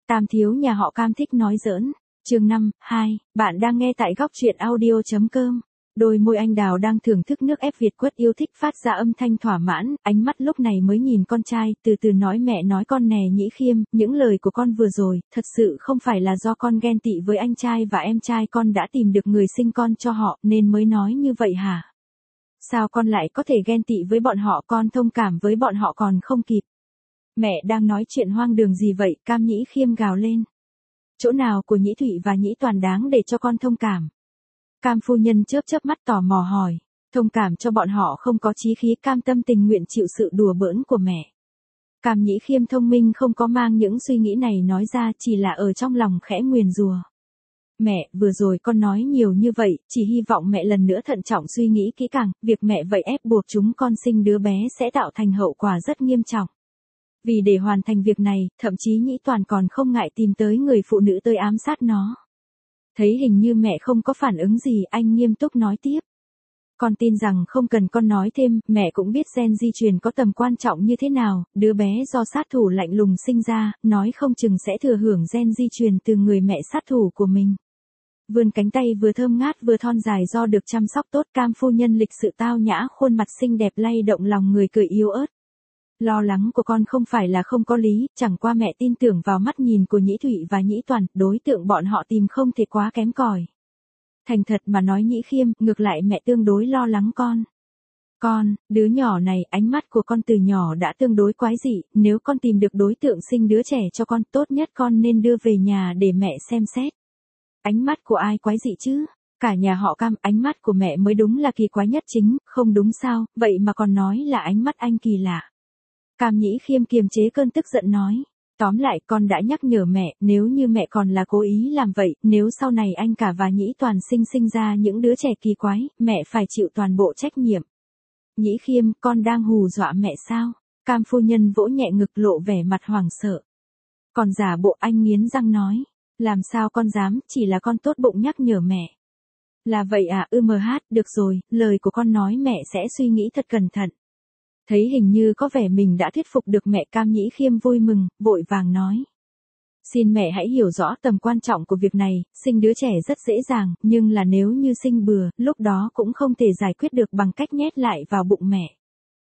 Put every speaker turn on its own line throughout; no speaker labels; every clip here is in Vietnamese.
Tam thiếu nhà họ Cam thích nói giỡn. Chương 5, 2, bạn đang nghe tại góc truyện audio.com. Đôi môi anh đào đang thưởng thức nước ép Việt quất yêu thích phát ra âm thanh thỏa mãn, ánh mắt lúc này mới nhìn con trai, từ từ nói mẹ nói con nè Nhĩ Khiêm, những lời của con vừa rồi, thật sự không phải là do con ghen tị với anh trai và em trai con đã tìm được người sinh con cho họ, nên mới nói như vậy hả? Sao con lại có thể ghen tị với bọn họ, con thông cảm với bọn họ còn không kịp. Mẹ đang nói chuyện hoang đường gì vậy? Cam Nhĩ Khiêm gào lên. Chỗ nào của Nhĩ Thụy và Nhĩ Toàn đáng để cho con thông cảm? Cam phu nhân chớp chớp mắt tò mò hỏi. Thông cảm cho bọn họ không có chí khí, cam tâm tình nguyện chịu sự đùa bỡn của mẹ. Cam Nhĩ Khiêm thông minh không có mang những suy nghĩ này nói ra, chỉ là ở trong lòng khẽ nguyền rủa. Mẹ, vừa rồi con nói nhiều như vậy, chỉ hy vọng mẹ lần nữa thận trọng suy nghĩ kỹ càng, việc mẹ vậy ép buộc chúng con sinh đứa bé sẽ tạo thành hậu quả rất nghiêm trọng. Vì để hoàn thành việc này, thậm chí Nhĩ Toàn còn không ngại tìm tới người phụ nữ tới ám sát nó. Thấy hình như mẹ không có phản ứng gì, anh nghiêm túc nói tiếp. Con tin rằng không cần con nói thêm, mẹ cũng biết gen di truyền có tầm quan trọng như thế nào, đứa bé do sát thủ lạnh lùng sinh ra, nói không chừng sẽ thừa hưởng gen di truyền từ người mẹ sát thủ của mình. Vươn cánh tay vừa thơm ngát vừa thon dài do được chăm sóc tốt, Cam phu nhân lịch sự tao nhã, khuôn mặt xinh đẹp lay động lòng người, cười yếu ớt. Lo lắng của con không phải là không có lý, chẳng qua mẹ tin tưởng vào mắt nhìn của Nhĩ Thụy và Nhĩ Toàn, đối tượng bọn họ tìm không thể quá kém cỏi. Thành thật mà nói Nhĩ Khiêm, ngược lại mẹ tương đối lo lắng con. Con, đứa nhỏ này, ánh mắt của con từ nhỏ đã tương đối quái dị, nếu con tìm được đối tượng sinh đứa trẻ cho con, tốt nhất con nên đưa về nhà để mẹ xem xét. Ánh mắt của ai quái dị chứ? Cả nhà họ Cam, ánh mắt của mẹ mới đúng là kỳ quái nhất chính, không đúng sao, vậy mà còn nói là ánh mắt anh kỳ lạ. Cam Nhĩ Khiêm kiềm chế cơn tức giận nói. Tóm lại con đã nhắc nhở mẹ, nếu như mẹ còn là cố ý làm vậy, nếu sau này anh cả và Nhĩ Toàn sinh ra những đứa trẻ kỳ quái, mẹ phải chịu toàn bộ trách nhiệm. Nhĩ Khiêm, con đang hù dọa mẹ sao? Cam phu nhân vỗ nhẹ ngực lộ vẻ mặt hoảng sợ. Còn giả bộ, anh nghiến răng nói. Làm sao con dám, chỉ là con tốt bụng nhắc nhở mẹ. Là vậy à, được rồi, lời của con nói mẹ sẽ suy nghĩ thật cẩn thận. Thấy hình như có vẻ mình đã thuyết phục được mẹ, Cam Nhĩ Khiêm vui mừng, vội vàng nói. Xin mẹ hãy hiểu rõ tầm quan trọng của việc này, sinh đứa trẻ rất dễ dàng, nhưng là nếu như sinh bừa, lúc đó cũng không thể giải quyết được bằng cách nhét lại vào bụng mẹ.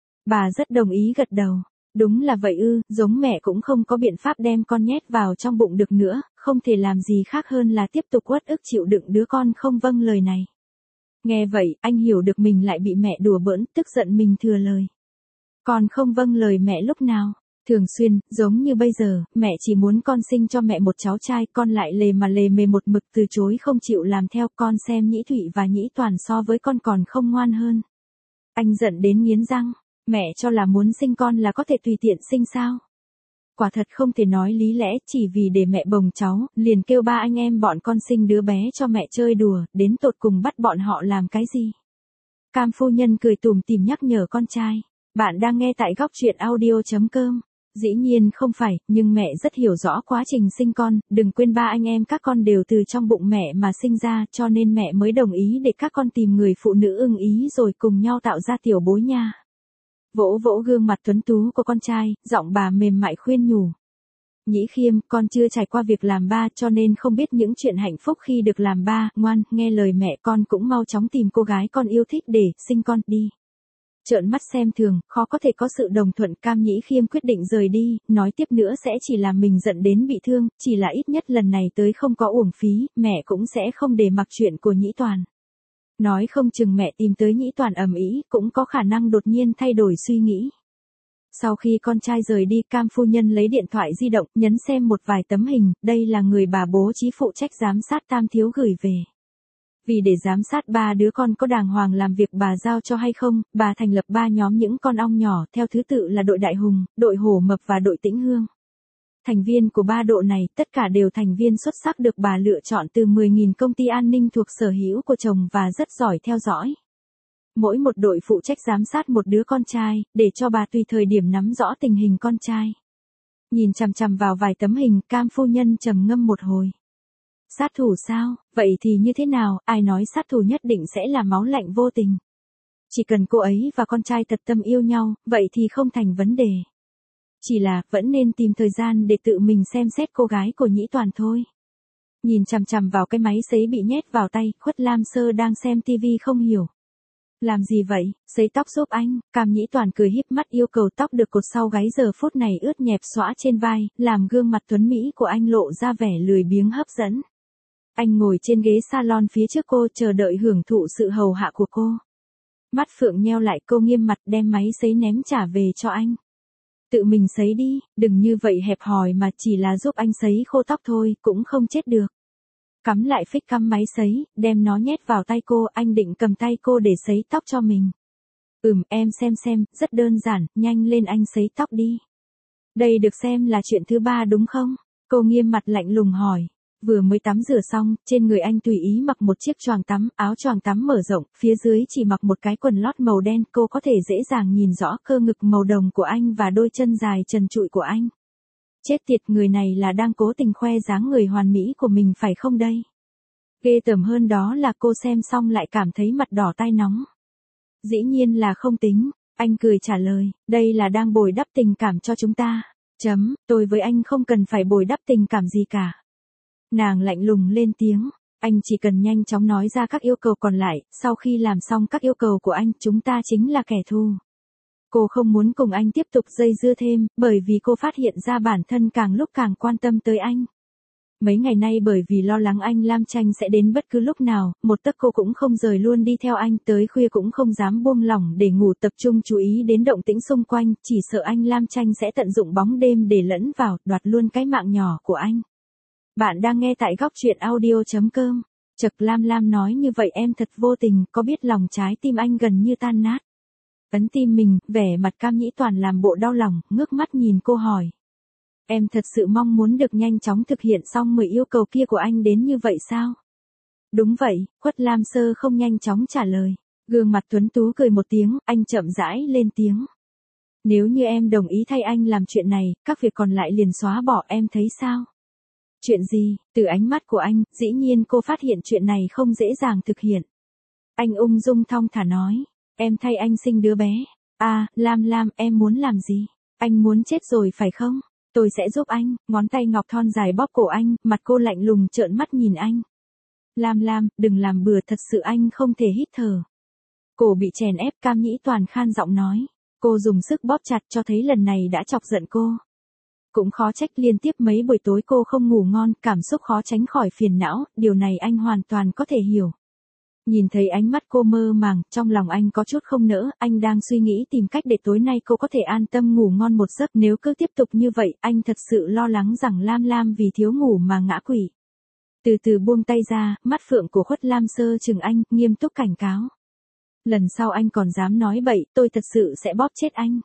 Bà rất đồng ý gật đầu. Đúng là vậy giống mẹ cũng không có biện pháp đem con nhét vào trong bụng được nữa, không thể làm gì khác hơn là tiếp tục uất ức chịu đựng đứa con không vâng lời này. Nghe vậy, anh hiểu được mình lại bị mẹ đùa bỡn, tức giận mình thừa lời. Con không vâng lời mẹ lúc nào? Thường xuyên, giống như bây giờ, mẹ chỉ muốn con sinh cho mẹ một cháu trai, con lại lề mề một mực từ chối không chịu làm theo, con xem Nhĩ Thụy và Nhĩ Toàn so với con còn không ngoan hơn. Anh giận đến nghiến răng, mẹ cho là muốn sinh con là có thể tùy tiện sinh sao? Quả thật không thể nói lý lẽ, chỉ vì để mẹ bồng cháu, liền kêu ba anh em bọn con sinh đứa bé cho mẹ chơi đùa, đến tột cùng bắt bọn họ làm cái gì? Cam phu nhân cười tủm tỉm nhắc nhở con trai. Bạn đang nghe tại góc truyện audio.com. Dĩ nhiên không phải, nhưng mẹ rất hiểu rõ quá trình sinh con, đừng quên ba anh em các con đều từ trong bụng mẹ mà sinh ra, cho nên mẹ mới đồng ý để các con tìm người phụ nữ ưng ý rồi cùng nhau tạo ra tiểu bối nha. Vỗ vỗ gương mặt tuấn tú của con trai, giọng bà mềm mại khuyên nhủ. Nhĩ Khiêm, con chưa trải qua việc làm ba cho nên không biết những chuyện hạnh phúc khi được làm ba, ngoan, nghe lời mẹ, con cũng mau chóng tìm cô gái con yêu thích để sinh con đi. Trợn mắt xem thường, khó có thể có sự đồng thuận, Cam Nhĩ Khiêm quyết định rời đi, nói tiếp nữa sẽ chỉ làm mình giận đến bị thương, chỉ là ít nhất lần này tới không có uổng phí, mẹ cũng sẽ không để mặc chuyện của Nhĩ Toàn. Nói không chừng mẹ tìm tới Nhĩ Toàn ầm ĩ, cũng có khả năng đột nhiên thay đổi suy nghĩ. Sau khi con trai rời đi, Cam phu nhân lấy điện thoại di động, nhấn xem một vài tấm hình, đây là người bà bố trí phụ trách giám sát Tam thiếu gửi về. Vì để giám sát ba đứa con có đàng hoàng làm việc bà giao cho hay không, bà thành lập 3 nhóm những con ong nhỏ, theo thứ tự là đội Đại Hùng, đội Hổ Mập và đội Tĩnh Hương. Thành viên của 3 đội này, tất cả đều thành viên xuất sắc được bà lựa chọn từ 10.000 công ty an ninh thuộc sở hữu của chồng và rất giỏi theo dõi. Mỗi một đội phụ trách giám sát một đứa con trai, để cho bà tùy thời điểm nắm rõ tình hình con trai. Nhìn chằm chằm vào vài tấm hình, Cam phu nhân trầm ngâm một hồi. Sát thủ sao? Vậy thì như thế nào? Ai nói sát thủ nhất định sẽ là máu lạnh vô tình? Chỉ cần cô ấy và con trai thật tâm yêu nhau, vậy thì không thành vấn đề. Chỉ là, vẫn nên tìm thời gian để tự mình xem xét cô gái của Nhĩ Toàn thôi. Nhìn chằm chằm vào cái máy sấy bị nhét vào tay, Khuất Lam Sơ đang xem tivi không hiểu. Làm gì vậy, sấy tóc giúp anh, Cam Nhĩ Toàn cười híp mắt yêu cầu tóc được cột sau gáy giờ phút này ướt nhẹp xõa trên vai, làm gương mặt tuấn Mỹ của anh lộ ra vẻ lười biếng hấp dẫn. Anh ngồi trên ghế salon phía trước cô chờ đợi hưởng thụ sự hầu hạ của cô. Mắt Phượng nheo lại cô nghiêm mặt đem máy sấy ném trả về cho anh. Tự mình sấy đi, đừng như vậy hẹp hòi mà chỉ là giúp anh sấy khô tóc thôi, cũng không chết được. Cắm lại phích cắm máy sấy, đem nó nhét vào tay cô, anh định cầm tay cô để sấy tóc cho mình. Em xem, rất đơn giản, nhanh lên anh sấy tóc đi. Đây được xem là chuyện thứ 3 đúng không? Cô nghiêm mặt lạnh lùng hỏi. Vừa mới tắm rửa xong, trên người anh tùy ý mặc một chiếc choàng tắm, áo choàng tắm mở rộng, phía dưới chỉ mặc một cái quần lót màu đen, cô có thể dễ dàng nhìn rõ cơ ngực màu đồng của anh và đôi chân dài trần trụi của anh. Chết tiệt, người này là đang cố tình khoe dáng người hoàn mỹ của mình phải không đây? Ghê tởm hơn đó là cô xem xong lại cảm thấy mặt đỏ tai nóng. Dĩ nhiên là không tính, anh cười trả lời, đây là đang bồi đắp tình cảm cho chúng ta. Tôi với anh không cần phải bồi đắp tình cảm gì cả. Nàng lạnh lùng lên tiếng, anh chỉ cần nhanh chóng nói ra các yêu cầu còn lại, sau khi làm xong các yêu cầu của anh, chúng ta chính là kẻ thù. Cô không muốn cùng anh tiếp tục dây dưa thêm, bởi vì cô phát hiện ra bản thân càng lúc càng quan tâm tới anh. Mấy ngày nay bởi vì lo lắng anh Lam Tranh sẽ đến bất cứ lúc nào, một tấc cô cũng không rời luôn đi theo anh, tới khuya cũng không dám buông lỏng để ngủ, tập trung chú ý đến động tĩnh xung quanh, chỉ sợ anh Lam Tranh sẽ tận dụng bóng đêm để lẫn vào, đoạt luôn cái mạng nhỏ của anh. Bạn đang nghe tại góc truyện audio.com. Chật, Lam nói như vậy em thật vô tình, có biết lòng trái tim anh gần như tan nát. Ấn tim mình, vẻ mặt Cam Nhĩ Toàn làm bộ đau lòng, ngước mắt nhìn cô hỏi. Em thật sự mong muốn được nhanh chóng thực hiện xong 10 yêu cầu kia của anh đến như vậy sao? Đúng vậy, Khuất Lam Sơ không nhanh chóng trả lời. Gương mặt tuấn tú cười một tiếng, anh chậm rãi lên tiếng. Nếu như em đồng ý thay anh làm chuyện này, các việc còn lại liền xóa bỏ, em thấy sao? Chuyện gì? Từ ánh mắt của anh, dĩ nhiên cô phát hiện chuyện này không dễ dàng thực hiện. Anh ung dung thong thả nói, em thay anh sinh đứa bé. Lam, em muốn làm gì? Anh muốn chết rồi phải không? Tôi sẽ giúp anh, ngón tay ngọc thon dài bóp cổ anh, mặt cô lạnh lùng trợn mắt nhìn anh. Lam, đừng làm bừa, thật sự anh không thể hít thở. Cổ bị chèn ép, Cam Nhĩ Toàn khan giọng nói. Cô dùng sức bóp chặt cho thấy lần này đã chọc giận cô. Cũng khó trách liên tiếp mấy buổi tối cô không ngủ ngon, cảm xúc khó tránh khỏi phiền não, điều này anh hoàn toàn có thể hiểu. Nhìn thấy ánh mắt cô mơ màng, trong lòng anh có chút không nỡ, anh đang suy nghĩ tìm cách để tối nay cô có thể an tâm ngủ ngon một giấc, nếu cứ tiếp tục như vậy, anh thật sự lo lắng rằng Lam vì thiếu ngủ mà ngã quỵ. Từ từ buông tay ra, mắt phượng của Khuất Lam Sơ trừng anh, nghiêm túc cảnh cáo. Lần sau anh còn dám nói bậy, tôi thật sự sẽ bóp chết anh.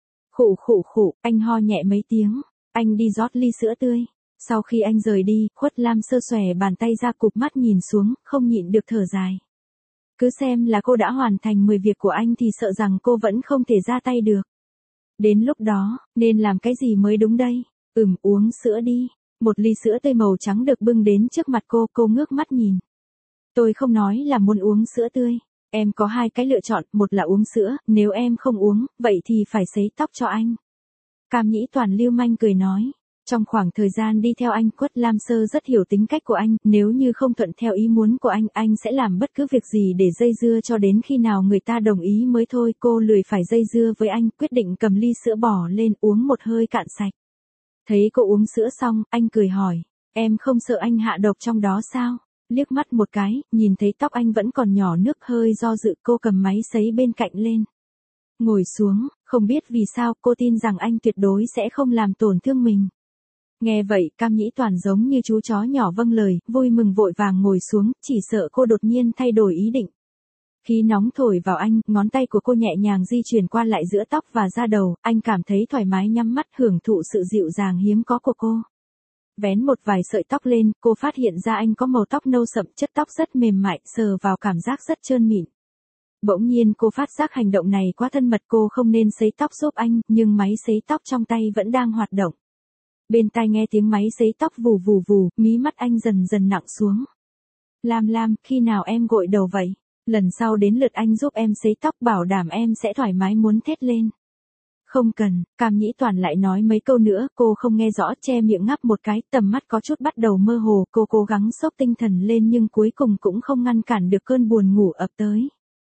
Khụ, anh ho nhẹ mấy tiếng, anh đi rót ly sữa tươi. Sau khi anh rời đi, Khuất Lam Sơ xòe bàn tay ra cụp mắt nhìn xuống, không nhịn được thở dài. Cứ xem là cô đã hoàn thành 10 việc của anh thì sợ rằng cô vẫn không thể ra tay được. Đến lúc đó, nên làm cái gì mới đúng đây? Uống sữa đi. Một ly sữa tươi màu trắng được bưng đến trước mặt cô ngước mắt nhìn. Tôi không nói là muốn uống sữa tươi. Em có 2 cái lựa chọn, một là uống sữa, nếu em không uống, vậy thì phải sấy tóc cho anh. Cam Nhĩ Toàn lưu manh cười nói. Trong khoảng thời gian đi theo anh, Khuất Lam Sơ rất hiểu tính cách của anh, nếu như không thuận theo ý muốn của anh sẽ làm bất cứ việc gì để dây dưa cho đến khi nào người ta đồng ý mới thôi. Cô lười phải dây dưa với anh, quyết định cầm ly sữa bỏ lên uống một hơi cạn sạch. Thấy cô uống sữa xong, anh cười hỏi, em không sợ anh hạ độc trong đó sao? Liếc mắt một cái, nhìn thấy tóc anh vẫn còn nhỏ nước, hơi do dự, cô cầm máy sấy bên cạnh lên. Ngồi xuống, không biết vì sao cô tin rằng anh tuyệt đối sẽ không làm tổn thương mình. Nghe vậy, Cam Nhĩ Toàn giống như chú chó nhỏ vâng lời, vui mừng vội vàng ngồi xuống, chỉ sợ cô đột nhiên thay đổi ý định. Khí nóng thổi vào anh, ngón tay của cô nhẹ nhàng di chuyển qua lại giữa tóc và da đầu, anh cảm thấy thoải mái nhắm mắt hưởng thụ sự dịu dàng hiếm có của cô. Vén một vài sợi tóc lên, cô phát hiện ra anh có màu tóc nâu sậm, chất tóc rất mềm mại, sờ vào cảm giác rất trơn mịn. Bỗng nhiên cô phát giác hành động này quá thân mật, cô không nên sấy tóc giúp anh, nhưng máy sấy tóc trong tay vẫn đang hoạt động. Bên tai nghe tiếng máy sấy tóc vù vù, mí mắt anh dần dần nặng xuống. Lam, khi nào em gội đầu vậy? Lần sau đến lượt anh giúp em sấy tóc bảo đảm em sẽ thoải mái muốn thét lên. Không cần, Cam Nhĩ Toàn lại nói mấy câu nữa, cô không nghe rõ, che miệng ngáp một cái, tầm mắt có chút bắt đầu mơ hồ, cô cố gắng xốc tinh thần lên nhưng cuối cùng cũng không ngăn cản được cơn buồn ngủ ập tới.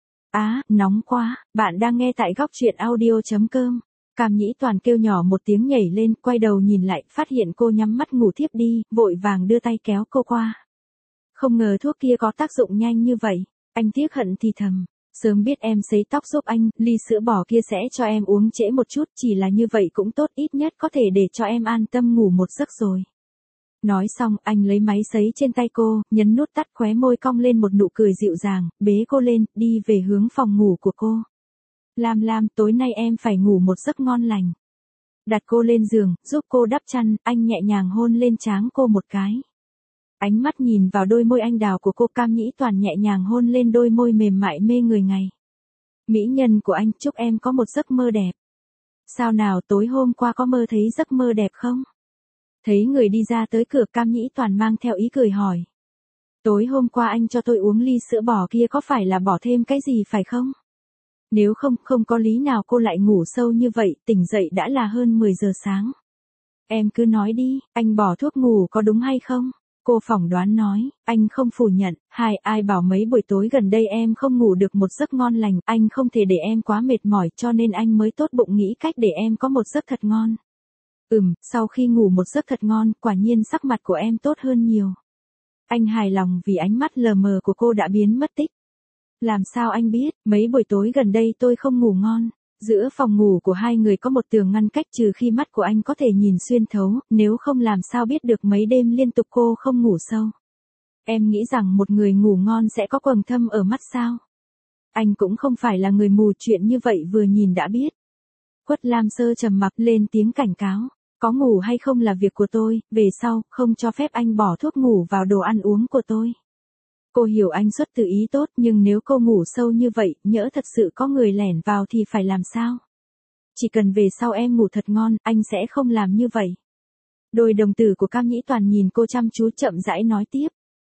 Nóng quá, bạn đang nghe tại góc truyện audio.com. Cam Nhĩ Toàn kêu nhỏ một tiếng nhảy lên, quay đầu nhìn lại, phát hiện cô nhắm mắt ngủ thiếp đi, vội vàng đưa tay kéo cô qua. Không ngờ thuốc kia có tác dụng nhanh như vậy, anh tiếc hận thì thầm. Sớm biết em sấy tóc giúp anh, ly sữa bò kia sẽ cho em uống trễ một chút, chỉ là như vậy cũng tốt, ít nhất có thể để cho em an tâm ngủ một giấc rồi. Nói xong, anh lấy máy sấy trên tay cô, nhấn nút tắt, khóe môi cong lên một nụ cười dịu dàng, bế cô lên, đi về hướng phòng ngủ của cô. Lam Lam, tối nay em phải ngủ một giấc ngon lành. Đặt cô lên giường, giúp cô đắp chăn, anh nhẹ nhàng hôn lên trán cô một cái. Ánh mắt nhìn vào đôi môi anh đào của cô, Cam Nhĩ Toàn nhẹ nhàng hôn lên đôi môi mềm mại mê người ngày. Mỹ nhân của anh, chúc em có một giấc mơ đẹp. Sao nào, tối hôm qua có mơ thấy giấc mơ đẹp không? Thấy người đi ra tới cửa, Cam Nhĩ Toàn mang theo ý cười hỏi. Tối hôm qua anh cho tôi uống ly sữa bò kia có phải là bỏ thêm cái gì phải không? Nếu không, không có lý nào cô lại ngủ sâu như vậy, tỉnh dậy đã là hơn 10 giờ sáng. Em cứ nói đi, anh bỏ thuốc ngủ có đúng hay không? Cô phỏng đoán nói, anh không phủ nhận, ai bảo mấy buổi tối gần đây em không ngủ được một giấc ngon lành, anh không thể để em quá mệt mỏi cho nên anh mới tốt bụng nghĩ cách để em có một giấc thật ngon. Sau khi ngủ một giấc thật ngon, quả nhiên sắc mặt của em tốt hơn nhiều. Anh hài lòng vì ánh mắt lờ mờ của cô đã biến mất tích. Làm sao anh biết, mấy buổi tối gần đây tôi không ngủ ngon. Giữa phòng ngủ của hai người có một tường ngăn cách, trừ khi mắt của anh có thể nhìn xuyên thấu, nếu không làm sao biết được mấy đêm liên tục cô không ngủ sâu. Em nghĩ rằng một người ngủ ngon sẽ có quầng thâm ở mắt sao? Anh cũng không phải là người mù, chuyện như vậy vừa nhìn đã biết. Quất Lam Sơ trầm mặc lên tiếng cảnh cáo. Có ngủ hay không là việc của tôi, về sau, không cho phép anh bỏ thuốc ngủ vào đồ ăn uống của tôi. Cô hiểu anh xuất từ ý tốt, nhưng nếu cô ngủ sâu như vậy, nhỡ thật sự có người lẻn vào thì phải làm sao? Chỉ cần về sau em ngủ thật ngon, anh sẽ không làm như vậy. Đôi đồng tử của Cam Nhĩ Toàn nhìn cô chăm chú, chậm rãi nói tiếp.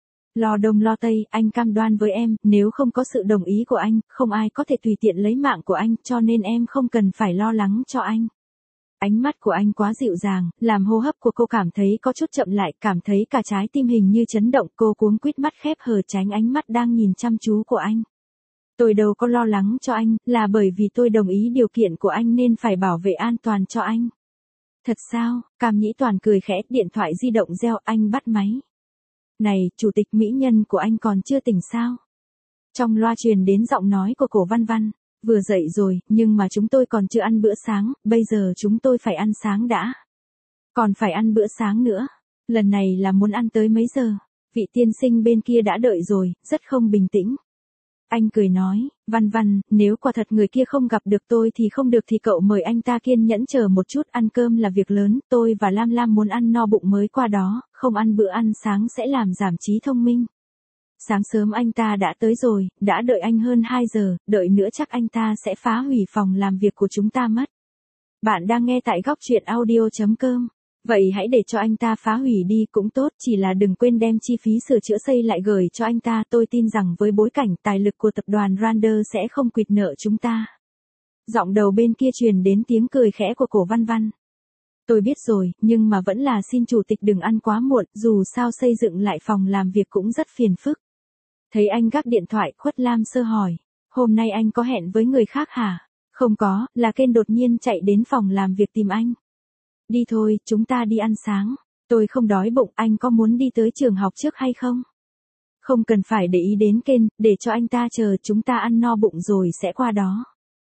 Lo đông lo tây, anh cam đoan với em, nếu không có sự đồng ý của anh, không ai có thể tùy tiện lấy mạng của anh, cho nên em không cần phải lo lắng cho anh. Ánh mắt của anh quá dịu dàng, làm hô hấp của cô cảm thấy có chút chậm lại, cảm thấy cả trái tim hình như chấn động, cô cuống quýt mắt khép hờ tránh ánh mắt đang nhìn chăm chú của anh. Tôi đâu có lo lắng cho anh, là bởi vì tôi đồng ý điều kiện của anh nên phải bảo vệ an toàn cho anh. Thật sao? Cam Nhĩ Toàn cười khẽ, điện thoại di động reo, anh bắt máy. Này, chủ tịch, mỹ nhân của anh còn chưa tỉnh sao? Trong loa truyền đến giọng nói của Cổ Văn Văn. Vừa dậy rồi, nhưng mà chúng tôi còn chưa ăn bữa sáng, bây giờ chúng tôi phải ăn sáng đã. Còn phải ăn bữa sáng nữa. Lần này là muốn ăn tới mấy giờ? Vị tiên sinh bên kia đã đợi rồi, rất không bình tĩnh. Anh cười nói, Văn Văn, nếu quả thật người kia không gặp được tôi thì không được thì cậu mời anh ta kiên nhẫn chờ một chút, ăn cơm là việc lớn, tôi và Lam Lam muốn ăn no bụng mới qua đó, không ăn bữa ăn sáng sẽ làm giảm trí thông minh. Sáng sớm anh ta đã tới rồi, đã đợi anh hơn 2 giờ, đợi nữa chắc anh ta sẽ phá hủy phòng làm việc của chúng ta mất. Bạn đang nghe tại góc truyện audio.com. Vậy hãy để cho anh ta phá hủy đi cũng tốt, chỉ là đừng quên đem chi phí sửa chữa xây lại gửi cho anh ta, tôi tin rằng với bối cảnh tài lực của tập đoàn Rander sẽ không quỵt nợ chúng ta. Giọng đầu bên kia truyền đến tiếng cười khẽ của Cổ Văn Văn. Tôi biết rồi, nhưng mà vẫn là xin chủ tịch đừng ăn quá muộn, dù sao xây dựng lại phòng làm việc cũng rất phiền phức. Thấy anh gác điện thoại, Khuất Lam Sơ hỏi, hôm nay anh có hẹn với người khác hả? Không có, là Ken đột nhiên chạy đến phòng làm việc tìm anh. Đi thôi, chúng ta đi ăn sáng. Tôi không đói bụng, anh có muốn đi tới trường học trước hay không? Không cần phải để ý đến Ken, để cho anh ta chờ, chúng ta ăn no bụng rồi sẽ qua đó.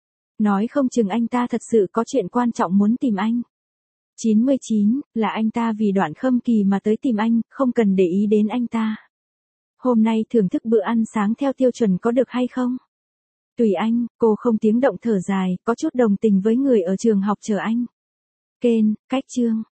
Nói không chừng anh ta thật sự có chuyện quan trọng muốn tìm anh. 99, là anh ta vì Đoạn Khâm Kỳ mà tới tìm anh, không cần để ý đến anh ta. Hôm nay thưởng thức bữa ăn sáng theo tiêu chuẩn có được hay không? Tùy anh, cô không tiếng động thở dài, có chút đồng tình với người ở trường học chờ anh. Ken, cách chương.